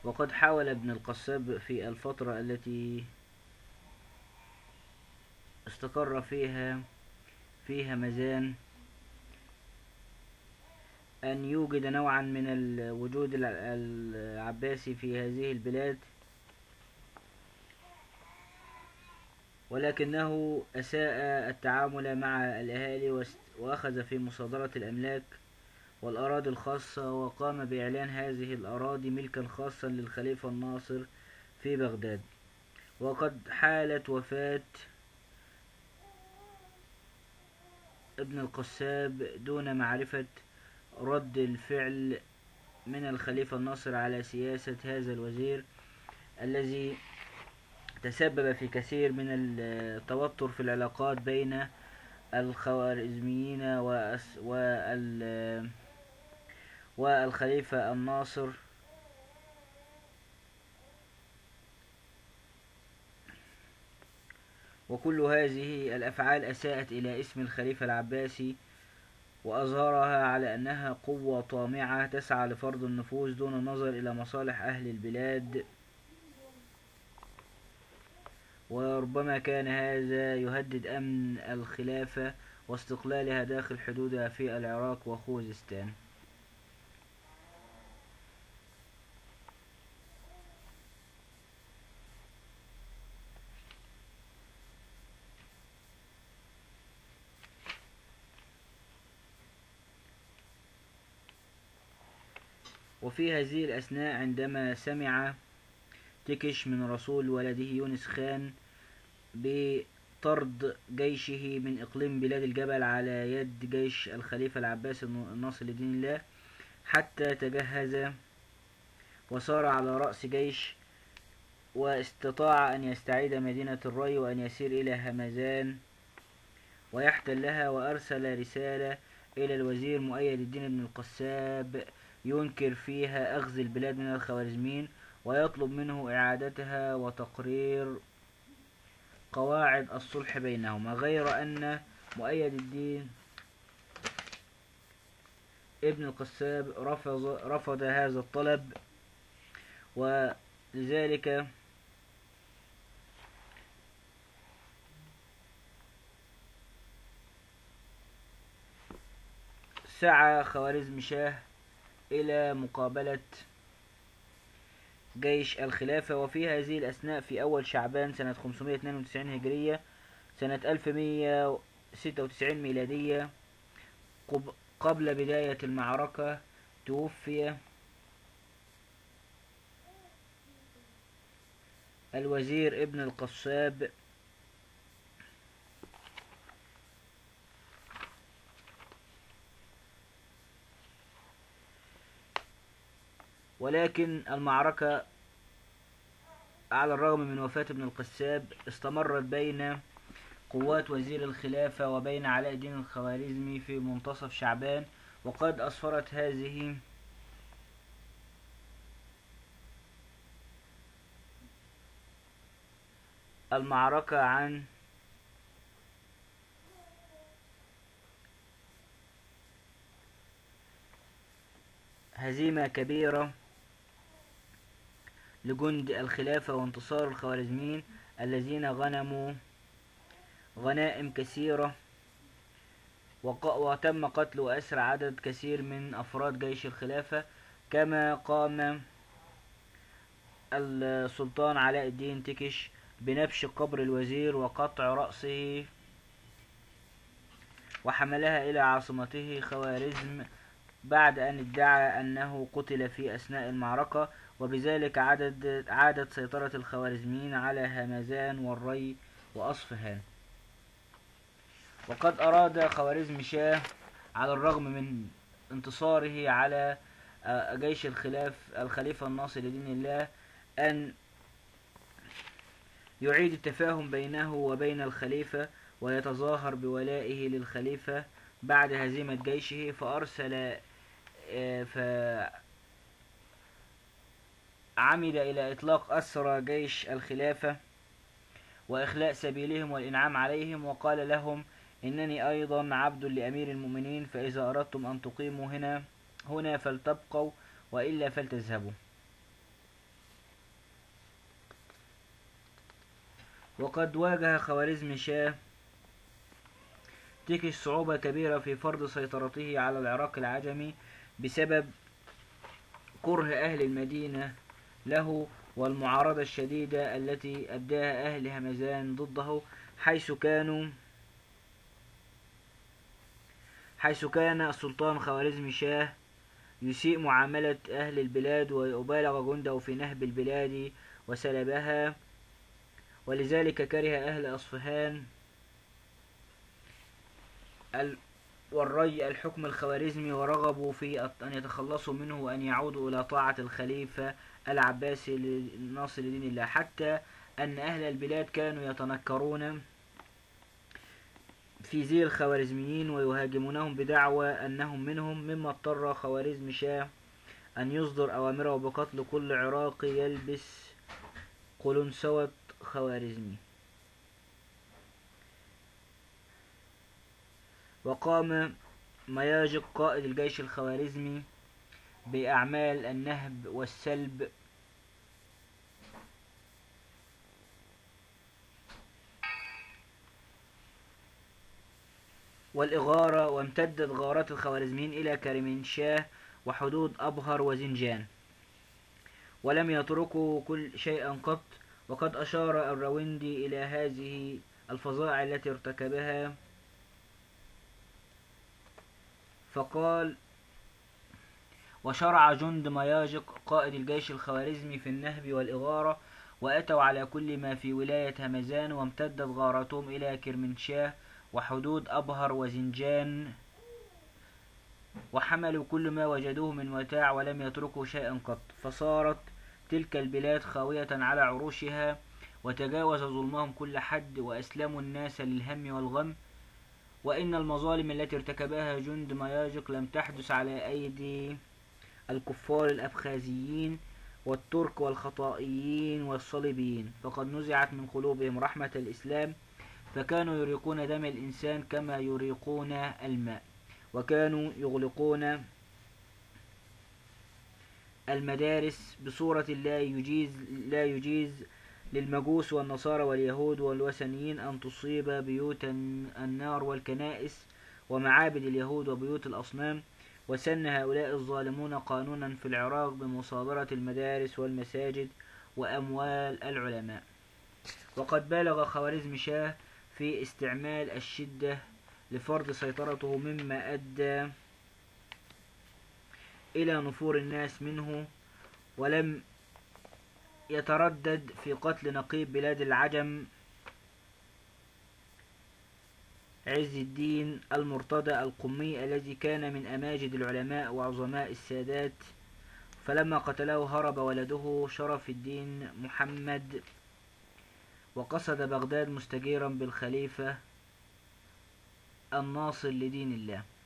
وقد حاول ابن القصاب في الفترة التي استقر في همذان أن يوجد نوعا من الوجود العباسي في هذه البلاد، ولكنه أساء التعامل مع الأهالي وأخذ في مصادرة الأملاك والأراضي الخاصة، وقام بإعلان هذه الأراضي ملكا خاصا للخليفة الناصر في بغداد. وقد حالت وفاة ابن القصاب دون معرفة رد الفعل من الخليفة الناصر على سياسة هذا الوزير، الذي تسبب في كثير من التوتر في العلاقات بين الخوارزميين والخليفة الناصر. وكل هذه الأفعال أساءت إلى اسم الخليفة العباسي، وأظهرها على أنها قوة طامعة تسعى لفرض النفوذ دون النظر إلى مصالح أهل البلاد. وربما كان هذا يهدد أمن الخلافة واستقلالها داخل حدودها في العراق وخوزستان. وفي هذه الأثناء عندما سمع تكش من رسول ولده يونس خان بطرد جيشه من إقليم بلاد الجبل على يد جيش الخليفة العباسي الناصر لدين الله، حتى تجهز وسار على رأس جيش، واستطاع أن يستعيد مدينة الري وأن يسير إلى همذان ويحتلها. وأرسل رسالة إلى الوزير مؤيد الدين بن القساب ينكر فيها أخذ البلاد من الخوارزميين، ويطلب منه إعادتها وتقرير قواعد الصلح بينهما، غير أن مؤيد الدين ابن القساب رفض هذا الطلب، ولذلك سعى خوارزم شاه إلى مقابلة جيش الخلافة. وفي هذه الأثناء في أول شعبان سنة 592 هجرية سنة 1196 ميلادية قبل بداية المعركة توفي الوزير ابن القصاب، ولكن المعركة على الرغم من وفاة ابن القصاب استمرت بين قوات وزير الخلافة وبين علاء الدين الخوارزمي في منتصف شعبان. وقد أسفرت هذه المعركة عن هزيمة كبيرة لجند الخلافة وانتصار الخوارزميين الذين غنموا غنائم كثيرة، وتم قتل وأسر عدد كثير من أفراد جيش الخلافة. كما قام السلطان علاء الدين تكش بنبش قبر الوزير وقطع رأسه وحملها إلى عاصمته خوارزم، بعد أن ادعى أنه قتل في أثناء المعركة، وبذلك عادت سيطرة الخوارزميين على همذان والري وأصفهان. وقد أراد خوارزم شاه على الرغم من انتصاره على جيش الخليفة الناصر لدين الله أن يعيد التفاهم بينه وبين الخليفة ويتظاهر بولائه للخليفة بعد هزيمة جيشه، فعمد إلى إطلاق أسرى جيش الخلافة وإخلاء سبيلهم والإنعام عليهم، وقال لهم: إنني أيضا عبد لأمير المؤمنين، فإذا أردتم أن تقيموا هنا فلتبقوا، وإلا فلتذهبوا. وقد واجه خوارزمشاه تكش صعوبة كبيرة في فرض سيطرته على العراق العجمي بسبب كره أهل المدينة له والمعارضة الشديدة التي أبداها أهل همزان ضده، حيث كان السلطان خوارزمشاه يسيء معاملة أهل البلاد ويبالغ جنده في نهب البلاد وسلبها، ولذلك كره أهل أصفهان والري الحكم الخوارزمي، ورغبوا في أن يتخلصوا منه وأن يعودوا إلى طاعة الخليفة العباسي الناصر لدين الله، حتى أن أهل البلاد كانوا يتنكرون في زي الخوارزميين ويهاجمونهم بدعوى أنهم منهم، مما اضطر خوارزمشاه أن يصدر أوامره بقتل كل عراقي يلبس قلنسوة خوارزمي. وقام مياجق قائد الجيش الخوارزمي بأعمال النهب والسلب والإغارة، وامتدت غارات الخوارزميين إلى كرمنشاه وحدود أبهر وزنجان، ولم يتركوا كل شيئا قط. وقد أشار الراوندي إلى هذه الفظائع التي ارتكبها فقال: وشرع جند مياجق قائد الجيش الخوارزمي في النهب والإغارة، وأتوا على كل ما في ولاية همزان، وامتدت غارتهم إلى كرمنشاه وحدود أبهر وزنجان، وحملوا كل ما وجدوه من متاع ولم يتركوا شيئا قط، فصارت تلك البلاد خاوية على عروشها، وتجاوز ظلمهم كل حد، وأسلموا الناس للهم والغم. وإن المظالم التي ارتكبها جند مياجق لم تحدث على أيدي الكفار الأبخازيين والترك والخطائيين والصليبيين، فقد نزعت من قلوبهم رحمة الإسلام، فكانوا يريقون دم الإنسان كما يريقون الماء، وكانوا يغلقون المدارس بصورة لا يجيز للمجوس والنصارى واليهود والوثنيين أن تصيب بيوت النار والكنائس ومعابد اليهود وبيوت الأصنام. وسن هؤلاء الظالمون قانونا في العراق بمصادرة المدارس والمساجد وأموال العلماء. وقد بالغ خوارزمشاه في استعمال الشدة لفرض سيطرته، مما أدى إلى نفور الناس منه، ولم يتردد في قتل نقيب بلاد العجم عز الدين المرتضى القمي، الذي كان من أماجد العلماء وعظماء السادات، فلما قتله هرب ولده شرف الدين محمد وقصد بغداد مستجيرا بالخليفة الناصر لدين الله.